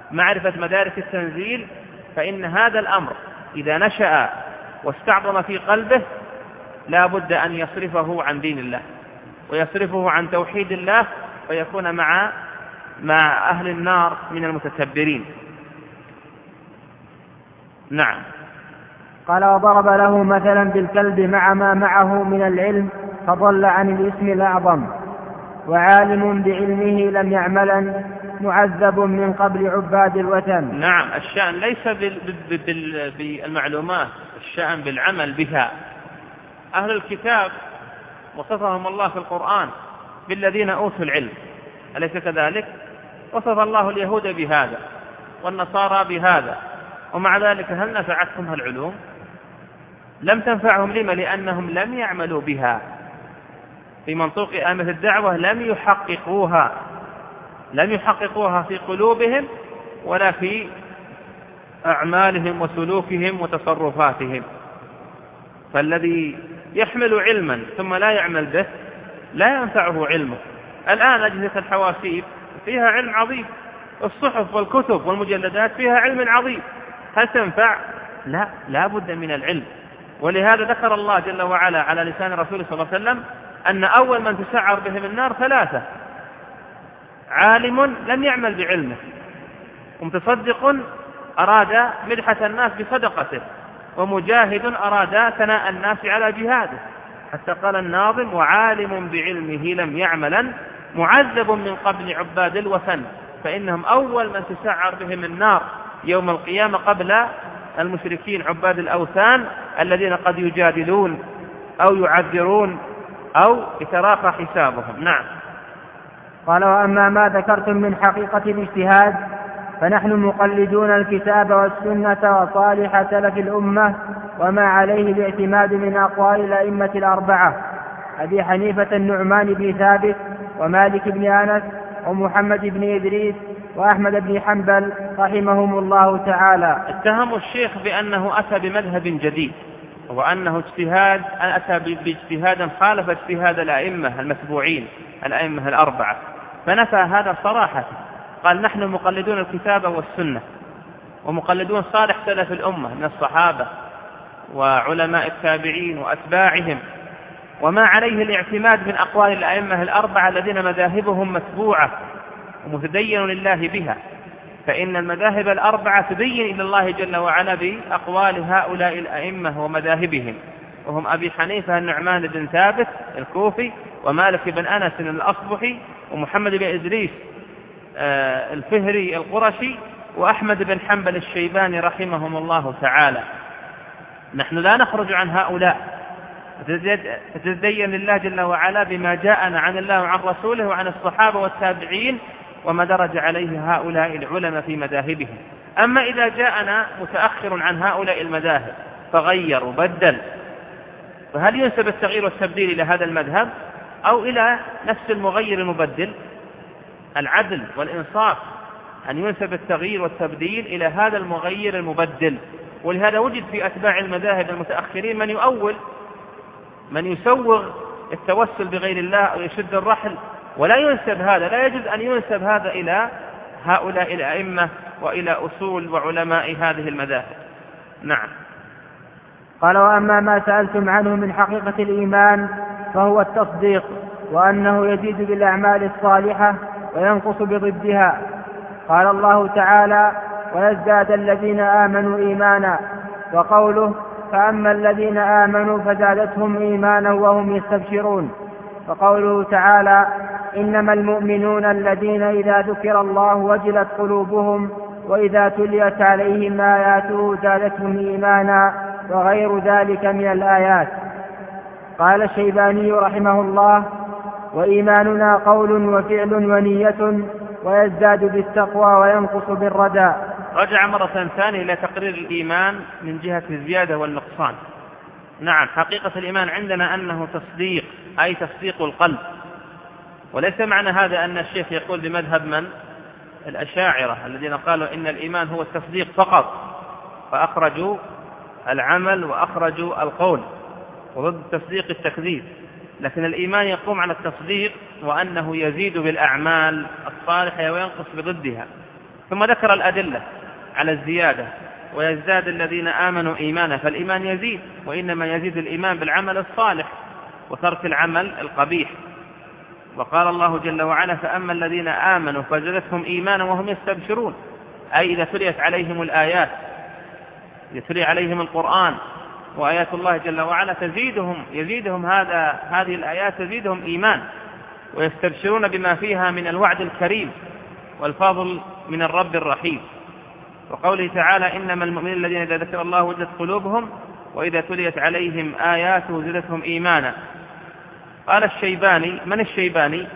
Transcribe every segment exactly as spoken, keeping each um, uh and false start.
معرفة مدارك التنزيل، فإن هذا الأمر إذا نشأ واستعظم في قلبه لا بد أن يصرفه عن دين الله ويصرفه عن توحيد الله، ويكون مع مع أهل النار من المتكبرين. نعم. قال: وضرب له مثلا بالكلب مع ما معه من العلم فضل عن الاسم الأعظم، وعالم بعلمه لم يعملا معذب من قبل عباد الوثن. نعم، الشأن ليس بالمعلومات، الشأن بالعمل بها. أهل الكتاب وصفهم الله في القرآن بالذين أوتوا العلم، أليس كذلك؟ وصف الله اليهود بهذا والنصارى بهذا، ومع ذلك هل نفعتهم العلوم؟ لم تنفعهم. لما؟ لأنهم لم يعملوا بها. في منطوق آمة الدعوة لم يحققوها لم يحققوها في قلوبهم ولا في أعمالهم وسلوكهم وتصرفاتهم. فالذي يحمل علما ثم لا يعمل به لا ينفعه علمه. الآن أجهزة الحواسيب فيها علم عظيم، الصحف والكتب والمجلدات فيها علم عظيم، هل تنفع؟ لا، لا بد من العلم. ولهذا ذكر الله جل وعلا على لسان رسوله صلى الله عليه وسلم أن أول من تسعر بهم النار ثلاثة: عالم لم يعمل بعلمه، ومتصدق أراد مدحة الناس بصدقته، ومجاهد أراد ثناء الناس على جهاده. حتى قال الناظم: وعالم بعلمه لم يعملا معذب من قبل عباد الوثن. فإنهم أول من تسعر بهم النار يوم القيامة قبل المشركين عباد الأوثان الذين قد يجادلون أو يعذرون أو يتراخى حسابهم. نعم. قال: وأما ما ذكرتم من حقيقة الاجتهاد فنحن مقلدون الكتاب والسنة وصالح سلف الأمة وما عليه الاعتماد من أقوال الأئمة الأربعة أبي حنيفة النعمان بن ثابت ومالك بن أنس ومحمد بن إدريس وأحمد بن حنبل رحمهم الله تعالى. اتهموا الشيخ بأنه أتى بمذهب جديد، وأنه اجتهاد أتى باجتهادا خالف اجتهاد الأئمة المتبوعين الأئمة الأربعة، فنفى هذا صراحة. قال: نحن مقلدون الكتاب والسنة ومقلدون صالح سلف الأمة من الصحابة وعلماء التابعين وأتباعهم، وما عليه الاعتماد من أقوال الأئمة الأربعة الذين مذاهبهم متبوعة ومتدين لله بها. فإن المذاهب الأربعة تبين إلى الله جل وعلا بأقوال هؤلاء الأئمة ومذاهبهم، وهم أبي حنيفة النعمان بن ثابت الكوفي، ومالك بن أنس الأصبحي، ومحمد بن إدريس الفهري القرشي، وأحمد بن حنبل الشيباني رحمهم الله تعالى. نحن لا نخرج عن هؤلاء، فتدين لله جل وعلا بما جاءنا عن الله وعن رسوله وعن الصحابة والتابعين وما درج عليه هؤلاء العلماء في مذاهبهم. أما إذا جاءنا متأخر عن هؤلاء المذاهب فغير وبدل، فهل ينسب التغيير والتبديل إلى هذا المذهب أو إلى نفس المغير المبدل؟ العدل والإنصاف أن ينسب التغيير والتبديل إلى هذا المغير المبدل. ولهذا وجد في أتباع المذاهب المتأخرين من يؤول، من يسوغ التوسل بغير الله أو يشد الرحل، ولا ينسب هذا، لا يجوز أن ينسب هذا إلى هؤلاء الأئمة وإلى أصول وعلماء هذه المذاهب. نعم. قال: وأما ما سألتم عنه من حقيقة الإيمان فهو التصديق، وأنه يزيد بالأعمال الصالحة وينقص بضدها. قال الله تعالى: ويزداد الذين آمنوا إيمانا، وقوله: فأما الذين آمنوا فزادتهم إيمانا وهم يستبشرون. وقوله تعالى: إنما المؤمنون الذين إذا ذكر الله وجلت قلوبهم وإذا تليت عليهم آياته زادتهم إيمانا، وغير ذلك من الآيات. قال الشيباني رحمه الله: وإيماننا قول وفعل ونية، ويزداد بالتقوى وينقص بالردى. رجع مرة ثانية إلى تقرير الإيمان من جهة الزيادة والنقصان. نعم، حقيقة الإيمان عندنا أنه تصديق، أي تصديق القلب، وليس معنى هذا أن الشيخ يقول بمذهب من؟ الأشاعرة الذين قالوا إن الإيمان هو التصديق فقط، فأخرجوا العمل وأخرجوا القول، وضد التصديق التكذيب. لكن الإيمان يقوم على التصديق وأنه يزيد بالأعمال الصالحة وينقص بضدها. ثم ذكر الأدلة على الزيادة: ويزداد الذين آمنوا إيمانا، فالإيمان يزيد، وإنما يزيد الإيمان بالعمل الصالح وترك العمل القبيح. وقال الله جل وعلا: فأما الذين آمنوا فزادتهم إيمانا وهم يستبشرون، أي إذا تليت عليهم الآيات، إذا تلي عليهم القرآن وآيات الله جل وعلا تزيدهم يزيدهم هذا هذه الآيات تزيدهم إيمان، ويستبشرون بما فيها من الوعد الكريم والفضل من الرب الرحيم. وقوله تعالى: إنما المؤمنين الذين إذا ذكر الله وجلت قلوبهم وإذا تليت عليهم آياته زادتهم إيمانا. قال الشيباني: من الشيباني؟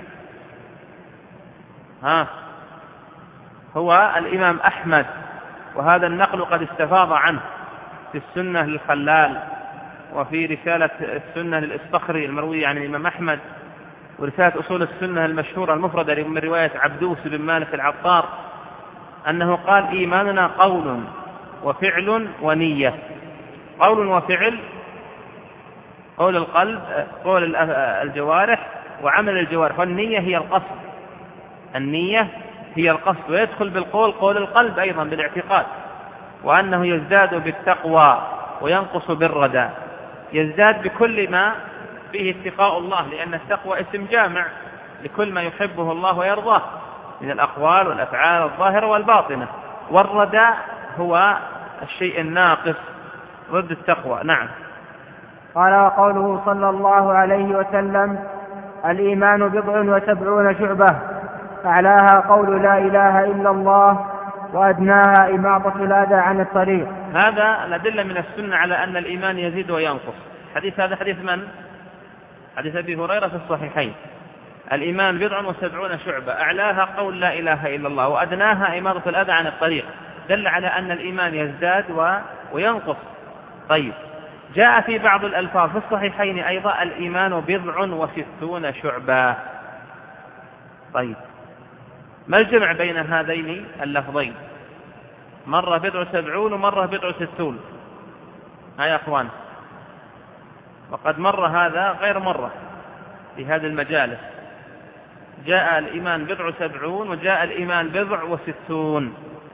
ها هو الإمام أحمد، وهذا النقل قد استفاض عنه في السنة للخلال، وفي رسالة السنة للإصطخري المروية عن الإمام أحمد، ورسالة أصول السنة المشهورة المفردة من رواية عبدوس بن مالك العطار، أنه قال: إيماننا قول وفعل ونية. قول وفعل، قول القلب، قول الجوارح، وعمل الجوارح، والنية هي القصد، النية هي القصد، ويدخل بالقول قول القلب أيضا بالاعتقاد، وأنه يزداد بالتقوى وينقص بالردى. يزداد بكل ما فيه اتقاء الله، لأن التقوى اسم جامع لكل ما يحبه الله ويرضاه من الأقوال والأفعال الظاهرة والباطنة، والردى هو الشيء الناقص ضد التقوى. نعم. قال: وقوله صلى الله عليه وسلم: الإيمان بضع وسبعون شعبة، أعلاها قول لا إله إلا الله، وأدناها إماطة الأذى عن الطريق. هذا الأدلة من السنة على أن الإيمان يزيد وينقص. حديث هذا حديث من؟ حديث أبي هريرة في الصحيحين: الإيمان بضع وسبعون شعبة، أعلاها قول لا إله إلا الله، وأدناها إماطة الأذى عن الطريق. دل على أن الإيمان يزداد وينقص. طيب، جاء في بعض الألفاظ في الصحيحين أيضا: الإيمان بضع وستون شعبة. طيب، ما الجمع بين هذين اللفظين؟ مرة بضع سبعون ومرة بضع ستون. ها يا أخوان، وقد مر هذا غير مرة في هذه المجالس. جاء الإيمان بضع سبعون وجاء الإيمان بضع وستون.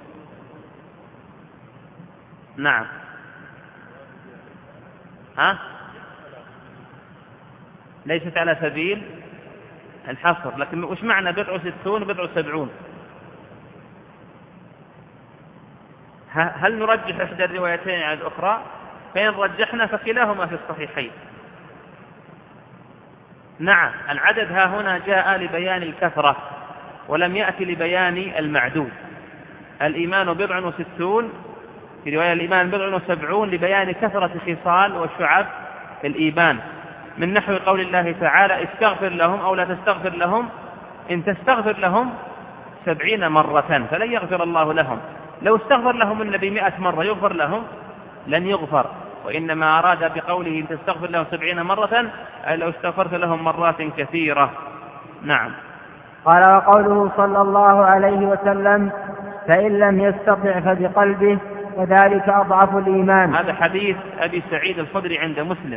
نعم. ها؟ ليست على سبيل الحصر، لكن وش معنى بضع ستون وبضع سبعون؟ هل نرجح إحدى الروايتين على الأخرى؟ فإن رجحنا فكلاهما في الصحيحين. نعم، العدد ها هنا جاء لبيان الكثرة ولم يأتي لبيان المعدود. الإيمان بضع وستون، في رواية الإيمان بضع وسبعون، لبيان كثرة خصال وشعب الإيمان، من نحو قول الله تعالى: استغفر لهم أو لا تستغفر لهم، إن تستغفر لهم سبعين مرة فلن يغفر الله لهم. لو استغفر لهم النبي مئة مرة يغفر لهم؟ لن يغفر. وإنما أراد بقوله إن تستغفر لهم سبعين مرة أي لو استغفرت لهم مرات كثيرة. نعم. قال: وقوله صلى الله عليه وسلم: فإن لم يستطع فبقلبه وذلك أضعف الإيمان. هذا حديث أبي سعيد الخدري عند مسلم: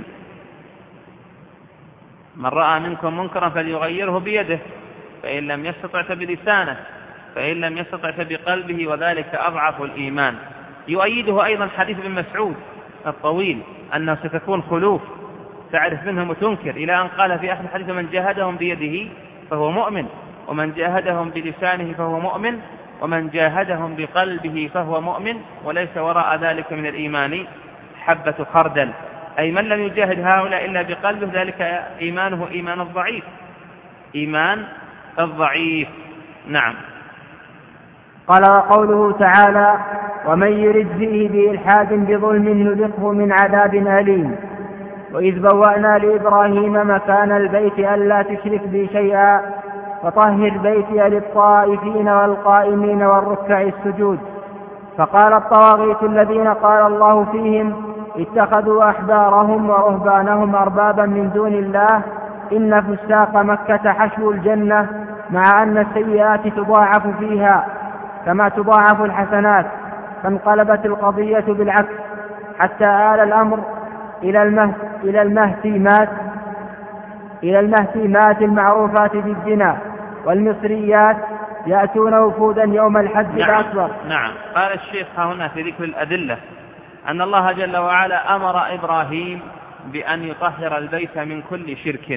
من رأى منكم منكرا فليغيره بيده، فإن لم يستطع فبلسانه، فإن لم يستطع فبقلبه وذلك أضعف الإيمان. يؤيده أيضا حديث ابن مسعود الطويل أنه ستكون خلوف تعرف منهم وتنكر، إلى أن قال في آخر الحديث: من جاهدهم بيده فهو مؤمن، ومن جاهدهم بلسانه فهو مؤمن، ومن جاهدهم بقلبه فهو مؤمن، وليس وراء ذلك من الإيمان حبة خردل. أي من لم يجاهد هؤلاء إلا بقلبه ذلك إيمانه إيمان الضعيف، إيمان الضعيف. نعم. قال: وقوله تعالى: ومن يرد فيه بإلحاد بظلم نذقه من عذاب أليم. وإذ بوأنا لإبراهيم مكان البيت ألا تشرك بي شيئا فطهر بيتي للطائفين والقائمين والركع السجود. فقال الطواغيت الذين قال الله فيهم: اتخذوا أحبارهم ورهبانهم أربابا من دون الله إن فساق مكة حشو الجنة، مع أن السيئات تضاعف فيها كما تضاعف الحسنات. فانقلبت القضية بالعكس حتى آل الأمر إلى المهت إلى المهتيمات إلى المهتيمات المعروفات بالزنا والمصريات يأتون وفودا يوم الحج نعم الأكبر. نعم. قال الشيخ هنا في ذكر الأدلة أن الله جل وعلا أمر إبراهيم بأن يطهر البيت من كل شرك،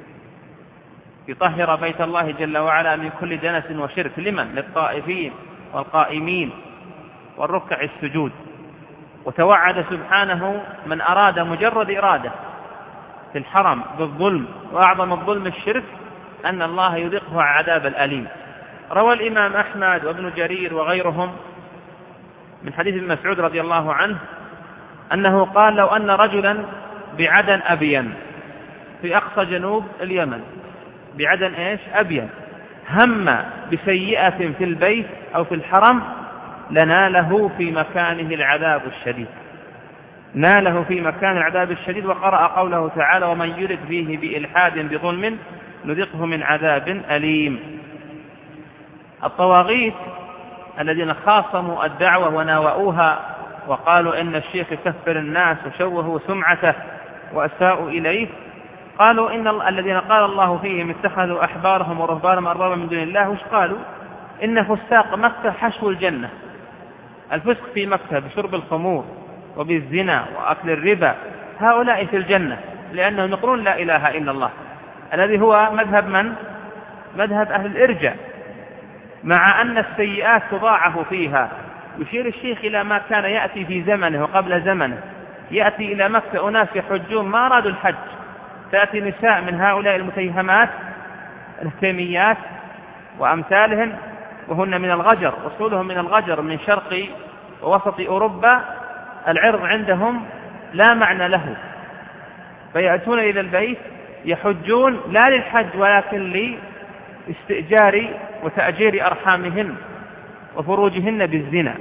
يطهر بيت الله جل وعلا من كل دنس وشرك. لمن؟ للطائفين والقائمين والركع السجود. وتوعد سبحانه من أراد مجرد إرادة في الحرم بالظلم، وأعظم الظلم الشرك، أن الله يذقه عذاب الأليم. روى الإمام أحمد وابن جرير وغيرهم من حديث ابن مسعود رضي الله عنه أنه قال: لو أن رجلا بعدن أبين في أقصى جنوب اليمن، بعدن إيش؟ أبين، هم بسيئة في البيت أو في الحرم لناله في مكانه العذاب الشديد، ناله في مكان العذاب الشديد. وقرأ قوله تعالى: ومن يرد فيه بإلحاد بظلم نذقه من عذاب أليم. الطواغيت الذين خاصموا الدعوة وناوؤوها وقالوا إن الشيخ يكفر الناس وشوهوا سمعته وأساءوا إليه، قالوا إن الذين قال الله فيهم اتخذوا أحبارهم ورهبانهم أربابا من دون الله، وش قالوا؟ إن فساق مكة حشو الجنة. الفسق في مكة بشرب الخمور وبالزنا وأكل الربا، هؤلاء في الجنة لأنهم يقولون لا إله إلا الله، الذي هو مذهب من؟ مذهب أهل الإرجاء، مع أن السيئات تضاعف فيها. يشير الشيخ إلى ما كان يأتي في زمنه وقبل زمنه، يأتي إلى مكة أناس يحجون ما أرادوا الحج، تأتي نساء من هؤلاء المتيهمات الهتيميات وأمثالهن، وهن من الغجر، وصولهم من الغجر من شرق ووسط أوروبا، العرض عندهم لا معنى له، فيأتون إلى البيت يحجون لا للحج ولكن لاستئجار وتأجير أرحامهن وفروجهن بالزنا،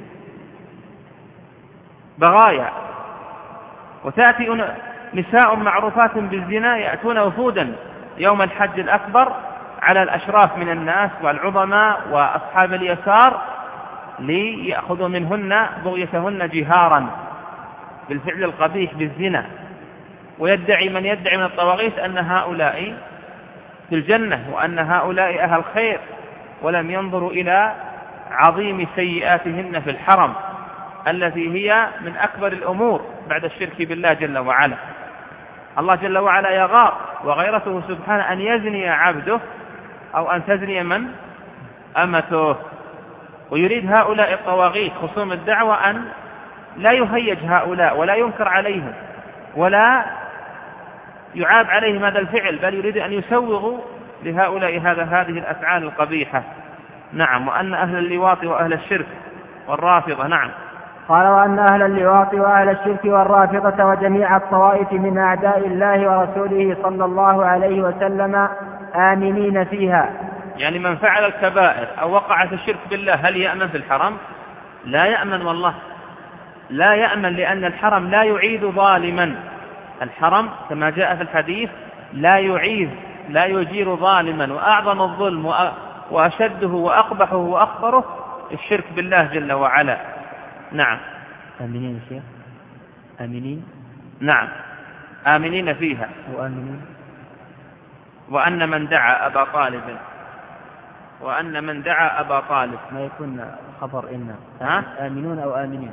بغايا. وتأتي نساء معروفات بالزنا يأتون وفودا يوم الحج الأكبر على الأشراف من الناس والعظماء وأصحاب اليسار ليأخذوا منهن بغيتهن جهارا بالفعل القبيح بالزنا. ويدعي من يدعي من الطواغيت أن هؤلاء في الجنة وأن هؤلاء أهل خير، ولم ينظروا إلى عظيم سيئاتهن في الحرم التي هي من أكبر الأمور بعد الشرك بالله جل وعلا. الله جل وعلا يغار، وغيرته سبحانه أن يزني عبده أو أن تزني من؟ أمته. ويريد هؤلاء الطواغيت خصوم الدعوة أن لا يهيج هؤلاء ولا ينكر عليهم ولا يعاب عليهم هذا الفعل، بل يريد أن يسوغوا لهؤلاء هذا هذه الأفعال القبيحة. نعم. وأن أهل اللواط وأهل الشرك والرافضة. نعم. قال: وأن أهل اللواط وأهل الشرك والرافضة وجميع الطوائف من أعداء الله ورسوله صلى الله عليه وسلم آمنين فيها. يعني من فعل الكبائر أو وقع في الشرك بالله هل يأمن في الحرم؟ لا يأمن، والله لا يأمن، لأن الحرم لا يعيد ظالما. الحرم كما جاء في الحديث لا يعيد لا يجير ظالما، وأعظم الظلم وأشده وأقبحه وأخطره الشرك بالله جل وعلا. نعم. آمنين شيخ؟ آمنين؟ نعم، آمنين فيها. وآمنين. وأن من دعا أبا طالب وأن من دعا أبا طالب ما يكون خبر إن ها؟ آمنون أو آمنين؟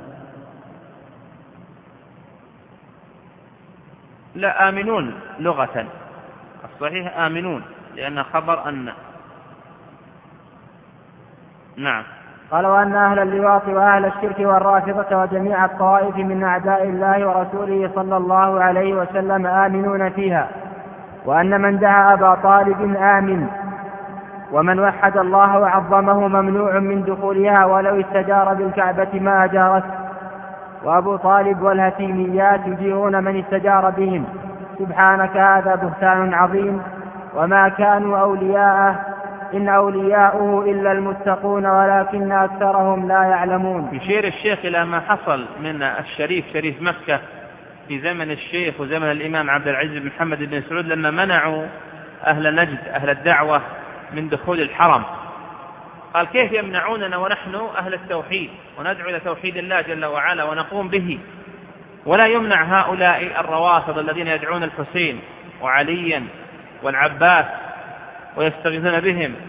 لا، آمنون لغة، الصحيح آمنون لأن خبر أن. نعم. قال: وأن أهل اللواط وأهل الشرك والرافضة وجميع الطوائف من أعداء الله ورسوله صلى الله عليه وسلم آمنون فيها. وأن من دعا أبا طالب آمن، ومن وحد الله وعظمه ممنوع من دخولها ولو استجار بالكعبة ما أجارته. وأبو طالب والهتيميات يجيرون من استجار بهم. سبحانك، هذا بهتان عظيم، وما كانوا أولياءه إن أولياؤه إلا المتقون ولكن أكثرهم لا يعلمون. يشير الشيخ إلى ما حصل من الشريف شريف مكة في زمن الشيخ وزمن الإمام عبد العزيز بن محمد بن سعود، لما منعوا أهل نجد أهل الدعوة من دخول الحرم. قال: كيف يمنعوننا ونحن أهل التوحيد وندعو إلى توحيد الله جل وعلا ونقوم به، ولا يمنع هؤلاء الروافض الذين يدعون الحسين وعليا والعباس ويستغيثون بهم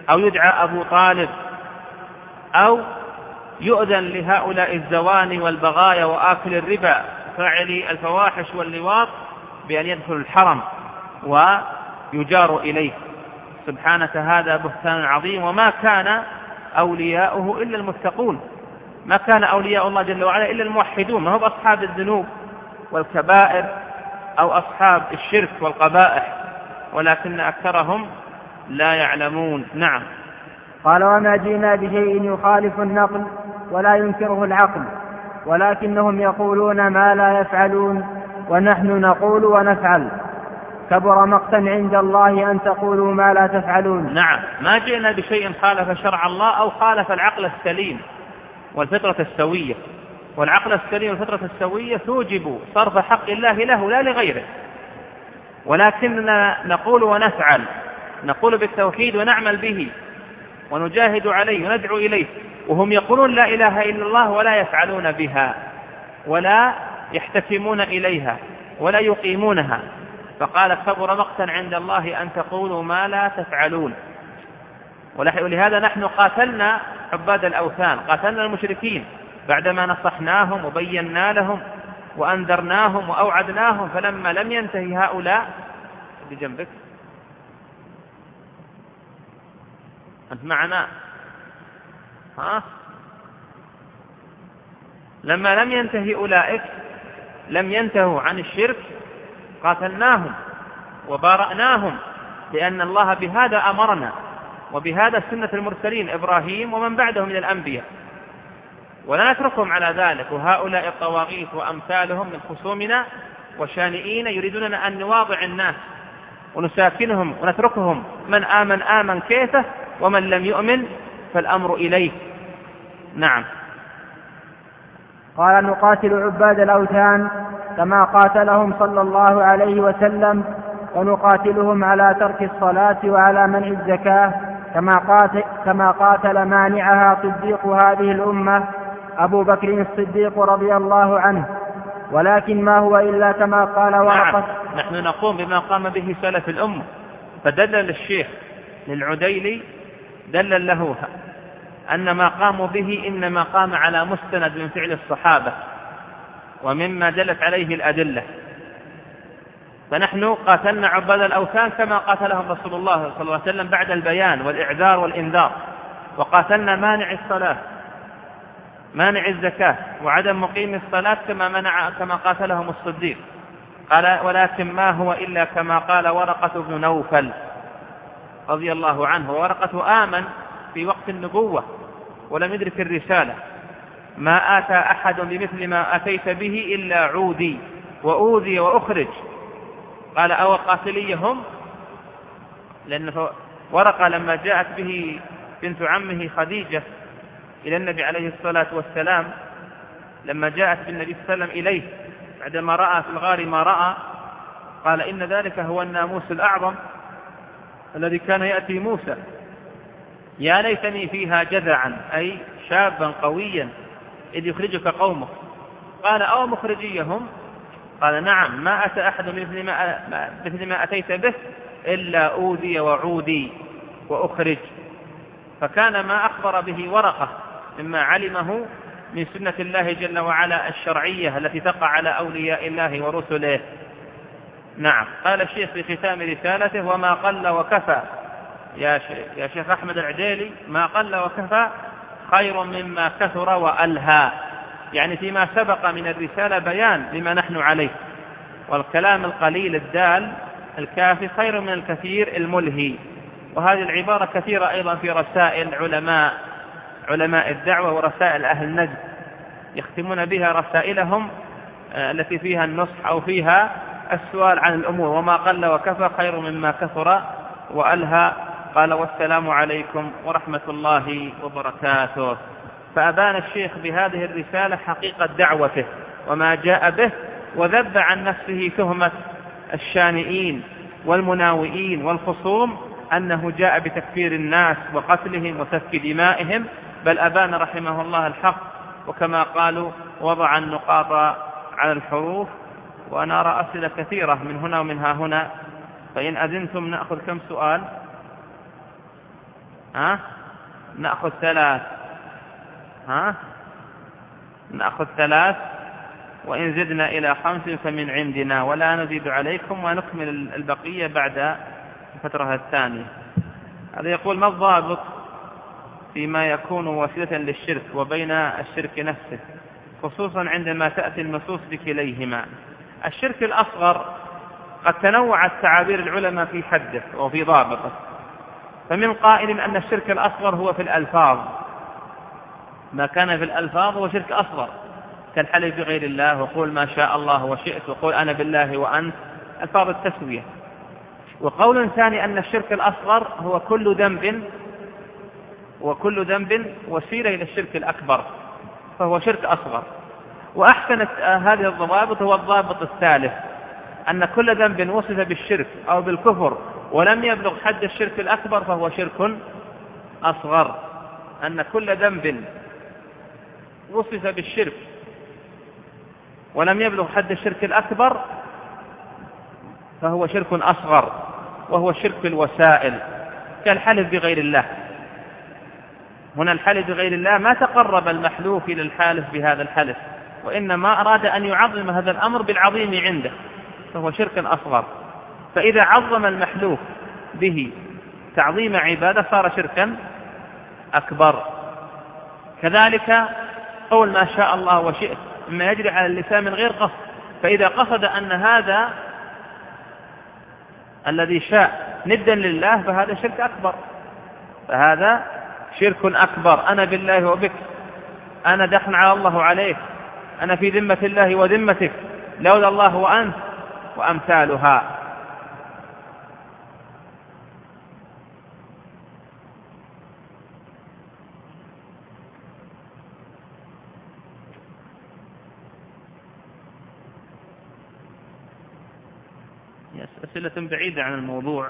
أو يدعى أبو طالب، أو يؤذن لهؤلاء الزواني والبغايا وآكل الربا فاعلي الفواحش واللواط بأن يدخلوا الحرم ويجار إليه. سبحانك هذا بهتان عظيم. وما كان أولياؤه إلا المتقون، ما كان أولياء الله جل وعلا إلا الموحدون، ما هم أصحاب الذنوب والكبائر أو أصحاب الشرك والقبائح، ولكن أكثرهم لا يعلمون. نعم. قال وما جئنا بشيء يخالف النقل ولا ينكره العقل، ولكنهم يقولون ما لا يفعلون ونحن نقول ونفعل، كبر مقتا عند الله أن تقولوا ما لا تفعلون. نعم، ما جئنا بشيء خالف شرع الله أو خالف العقل السليم والفطرة السوية، والعقل السليم والفطرة السوية توجب صرف حق الله له لا لغيره، ولكننا نقول ونفعل، نقول بالتوحيد ونعمل به ونجاهد عليه وندعو إليه، وهم يقولون لا إله إلا الله ولا يفعلون بها ولا يحتكمون إليها ولا يقيمونها. فقال كبر مقتا عند الله أن تقولوا ما لا تفعلون. ولهذا نحن قاتلنا عباد الأوثان، قاتلنا المشركين بعدما نصحناهم وبينا لهم وأنذرناهم وأوعدناهم، فلما لم ينتهي هؤلاء بجنبك أنت معنا ها؟ لما لم ينتهي أولئك لم ينتهوا عن الشرك قاتلناهم وبارأناهم، لأن الله بهذا أمرنا، وبهذا سنة المرسلين إبراهيم ومن بعده من الأنبياء، ولا نتركهم على ذلك. وهؤلاء الطواغيت وأمثالهم من خصومنا وشانئين يريدوننا أن نواضع الناس ونساكنهم ونتركهم، من آمن آمن كيفه ومن لم يؤمن فالأمر إليه. نعم. قال نقاتل عباد الأوثان كما قاتلهم صلى الله عليه وسلم، ونقاتلهم على ترك الصلاة وعلى منع الزكاة كما قاتل, كما قاتل مانعها صديق هذه الأمة أبو بكر الصديق رضي الله عنه، ولكن ما هو إلا كما قال ورقة. نعم. نحن نقوم بما قام به سلف الأمة، فدلل الشيخ للعديلي دلل له أن ما قاموا به إنما قام على مستند من فعل الصحابة ومما دلت عليه الأدلة. فنحن قاتلنا عباد الأوثان كما قاتلهم رسول الله صلى الله عليه وسلم بعد البيان والإعذار والإنذار، وقاتلنا مانع الصلاة مانع الزكاة وعدم مقيم الصلاة كما منع كما قاتلهم الصديق. قال ولكن ما هو إلا كما قال ورقة بن نوفل رضي الله عنه. ورقة آمن في وقت النبوة ولم يدرك الرسالة، ما آتى أحد بمثل ما أتيت به إلا عودي وأوذي وأخرج. قال أو قاتليهم، لأن ورقة لما جاءت به بنت عمه خديجة إلى النبي عليه الصلاة والسلام، لما جاءت بالنبي صلى الله عليه وسلم إليه بعدما رأى في الغار ما رأى، قال إن ذلك هو الناموس الأعظم الذي كان يأتي موسى، يا ليتني فيها جذعا، أي شابا قويا إذ يخرجك قومك. قال أو مخرجيهم؟ قال نعم، ما أتى أحد مثل ما, مثل ما أتيت به إلا أوذي وعودي وأخرج. فكان ما أخبر به ورقة مما علمه من سنة الله جل وعلا الشرعية التي تقع على أولياء الله ورسله. نعم. قال الشيخ في ختام رسالته وما قل وكفى يا شيخ, يا شيخ أحمد العديلي، ما قل وكفى خير مما كثر وألهى، يعني فيما سبق من الرسالة بيان لما نحن عليه، والكلام القليل الدال الكافي خير من الكثير الملهي. وهذه العبارة كثيرة أيضا في رسائل علماء علماء الدعوة ورسائل أهل نجد، يختمون بها رسائلهم التي فيها النصح أو فيها السؤال عن الأمور. وما قل وكفى خير مما كثر وألهى. قال والسلام عليكم ورحمة الله وبركاته. فأبان الشيخ بهذه الرسالة حقيقة دعوته وما جاء به، وذب عن نفسه تهمة الشانئين والمناوئين والخصوم أنه جاء بتكفير الناس وقتلهم وسفك دمائهم، بل أبان رحمه الله الحق، وكما قالوا وضع النقاط على الحروف. وأنا أرى أسئلة كثيرة من هنا ومن ها هنا، فإن أذنتم نأخذ كم سؤال. ها نأخذ ثلاث ها نأخذ ثلاث وإن زدنا إلى خمس فمن عندنا ولا نزيد عليكم ونكمل البقية بعد الفترة الثانية. هذا يقول ما الضابط فيما يكون وسيلة للشرك وبين الشرك نفسه خصوصا عندما تأتي النصوص بكليهما؟ الشرك الأصغر قد تنوعت تعابير العلماء في حده وفي ضابطه، فمن قائل أن الشرك الأصغر هو في الألفاظ، ما كان في الألفاظ هو شرك أصغر كالحلف بغير الله وقول ما شاء الله وشئت وقول أنا بالله وأنت، ألفاظ التسوية. وقول ثاني أن الشرك الأصغر هو كل ذنب وكل ذنب وسيلة إلى الشرك الأكبر فهو شرك أصغر. وأحسن هذه الضوابط هو الضابط الثالث أن كل ذنب وصف بالشرك أو بالكفر ولم يبلغ حد الشرك الأكبر فهو شرك أصغر. أن كل ذنب وصف بالشرك ولم يبلغ حد الشرك الأكبر فهو شرك أصغر وهو شرك الوسائل كالحلف بغير الله. هنا الحلف بغير الله ما تقرب المحلوف إلى الحالف بهذا الحلف وإنما أراد أن يعظم هذا الأمر بالعظيم عنده فهو شرك أصغر. فإذا عظم المحلوف به تعظيم عبادة صار شركا أكبر. كذلك قول ما شاء الله وشئت مما يجري على اللسان من غير قصد، فإذا قصد أن هذا الذي شاء ندا لله فهذا شرك أكبر، فهذا شرك أكبر. أنا بالله وبك، أنا دخل على الله عليك، أنا في ذمة الله وذمتك، لولا الله وأنت، وأمثالها. أسئلة بعيدة عن الموضوع.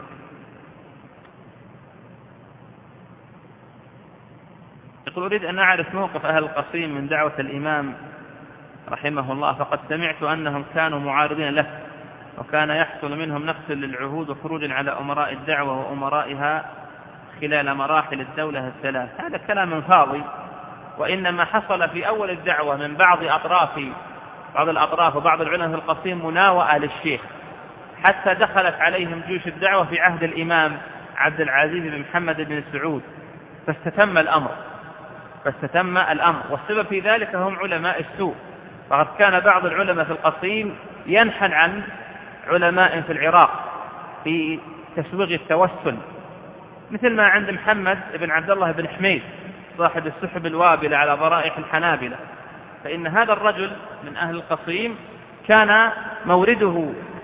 يقول أريد أن أعرف موقف أهل القصيم من دعوة الإمام رحمه الله، فقد سمعت أنهم كانوا معارضين له وكان يحصل منهم نقص للعهود وخروج على أمراء الدعوة وأمرائها خلال مراحل الدولة الثلاث. هذا كلام فاضي، وإنما حصل في أول الدعوة من بعض أطراف بعض الأطراف وبعض العلماء في القصيم مناوئة للشيخ حتى دخلت عليهم جيوش الدعوة في عهد الإمام عبد العزيز بن محمد بن سعود فاستتم الأمر فاستتم الأمر والسبب في ذلك هم علماء السوء. فقد كان بعض العلماء في القصيم ينحن عن علماء في العراق في تسويغ التوسل، مثل ما عند محمد بن عبد الله بن حميد صاحب السحب الوابلة على ضرائح الحنابلة. فإن هذا الرجل من أهل القصيم كان مورده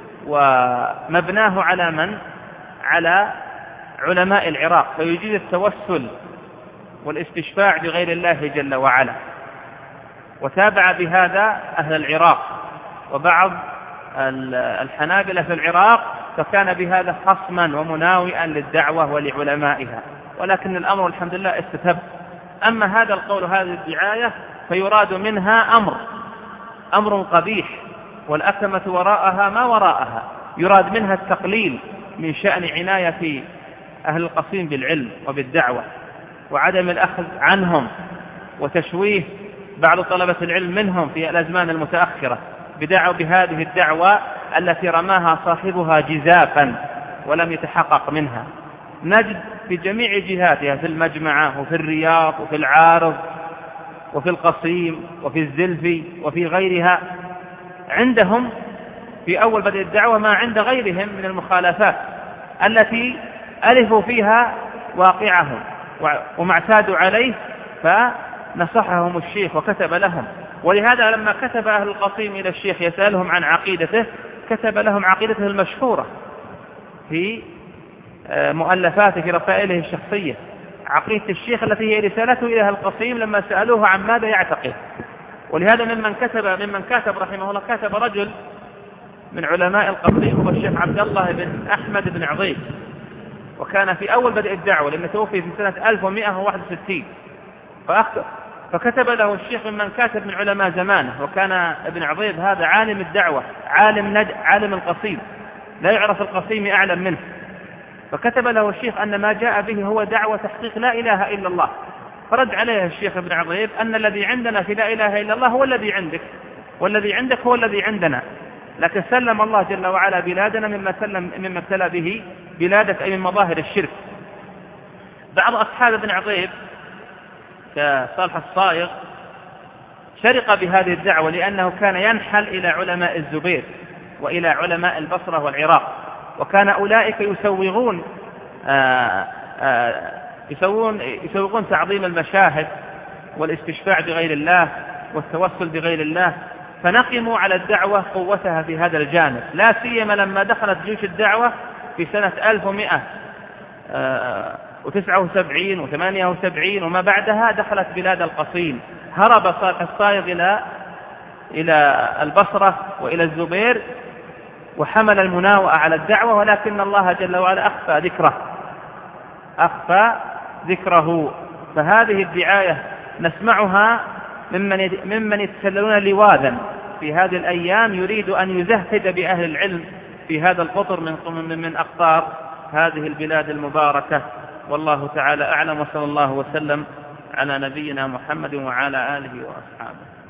ومبناه على من؟ على علماء العراق، فيجيز التوسل والاستشفاع بغير الله جل وعلا. وتابع بهذا أهل العراق وبعض الحنابلة في العراق، فكان بهذا خصما ومناوئا للدعوة ولعلمائها، ولكن الأمر الحمد لله استتب. أما هذا القول هذه الدعاية فيراد منها أمر أمر قبيح، والأكمة وراءها ما وراءها، يراد منها التقليل من شأن عناية أهل القصيم بالعلم وبالدعوة وعدم الأخذ عنهم وتشويه بعض طلبة العلم منهم في الأزمان المتأخرة بدعوة بهذه الدعوة التي رماها صاحبها جزافا ولم يتحقق منها. نجد في جميع جهاتها في المجمعة وفي الرياض وفي العارض وفي القصيم وفي الزلفي وفي غيرها عندهم في أول بدء الدعوة ما عند غيرهم من المخالفات التي ألفوا فيها واقعهم وما اعتادوا عليه، فنصحهم الشيخ وكتب لهم. ولهذا لما كتب أهل القصيم إلى الشيخ يسألهم عن عقيدته كتب لهم عقيدته المشهورة في مؤلفاته في رسائله الشخصية، عقيدة الشيخ التي هي رسالته إلى أهل القصيم لما سألوه عن ماذا يعتقد. ولهذا ممن كتب ممن كتب رحمه الله كتب رجل من علماء القصيم هو الشيخ عبد الله بن أحمد بن عظيم، وكان في أول بدء الدعوة لأنه توفي في سنة ألف ومئة وواحد وستين، فكتب له الشيخ ممن كاتب من علماء زمانه. وكان ابن عظيم هذا عالم الدعوة، عالم نج... عالم القصيم، لا يعرف القصيم أعلم منه، فكتب له الشيخ أن ما جاء به هو دعوة تحقيق لا إله إلا الله. فرد عليه الشيخ ابن عضيب أن الذي عندنا في لا إله إلا الله هو الذي عندك، والذي عندك هو الذي عندنا، لكن سلم الله جل وعلا بلادنا مما سلم مما ابتلى به بلادك، أي من مظاهر الشرك. بعض أصحاب ابن عضيب كصالح الصائغ شرق بهذه الدعوة، لأنه كان ينحل إلى علماء الزبير وإلى علماء البصرة والعراق، وكان أولئك يسوغون آآ آآ يسوون يسوغون تعظيم المشاهد والاستشفاع بغير الله والتوسل بغير الله، فنقموا على الدعوة قوتها في هذا الجانب، لا سيما لما دخلت جيوش الدعوة في سنة ألف ومئة وتسعة وسبعين وثمانية وسبعين وما بعدها، دخلت بلاد القصيم. هرب صالح الصائغ إلى إلى البصرة وإلى الزبير وحمل المناوئة على الدعوة، ولكن الله جل وعلا أخفى ذكره أخفى ذكره. فهذه الدعاية نسمعها ممن ممن يتسللون لواذا في هذه الأيام، يريد أن يزهد بأهل العلم في هذا القطر من من أقطار هذه البلاد المباركة. والله تعالى أعلم، وصلى الله وسلم على نبينا محمد وعلى آله وأصحابه.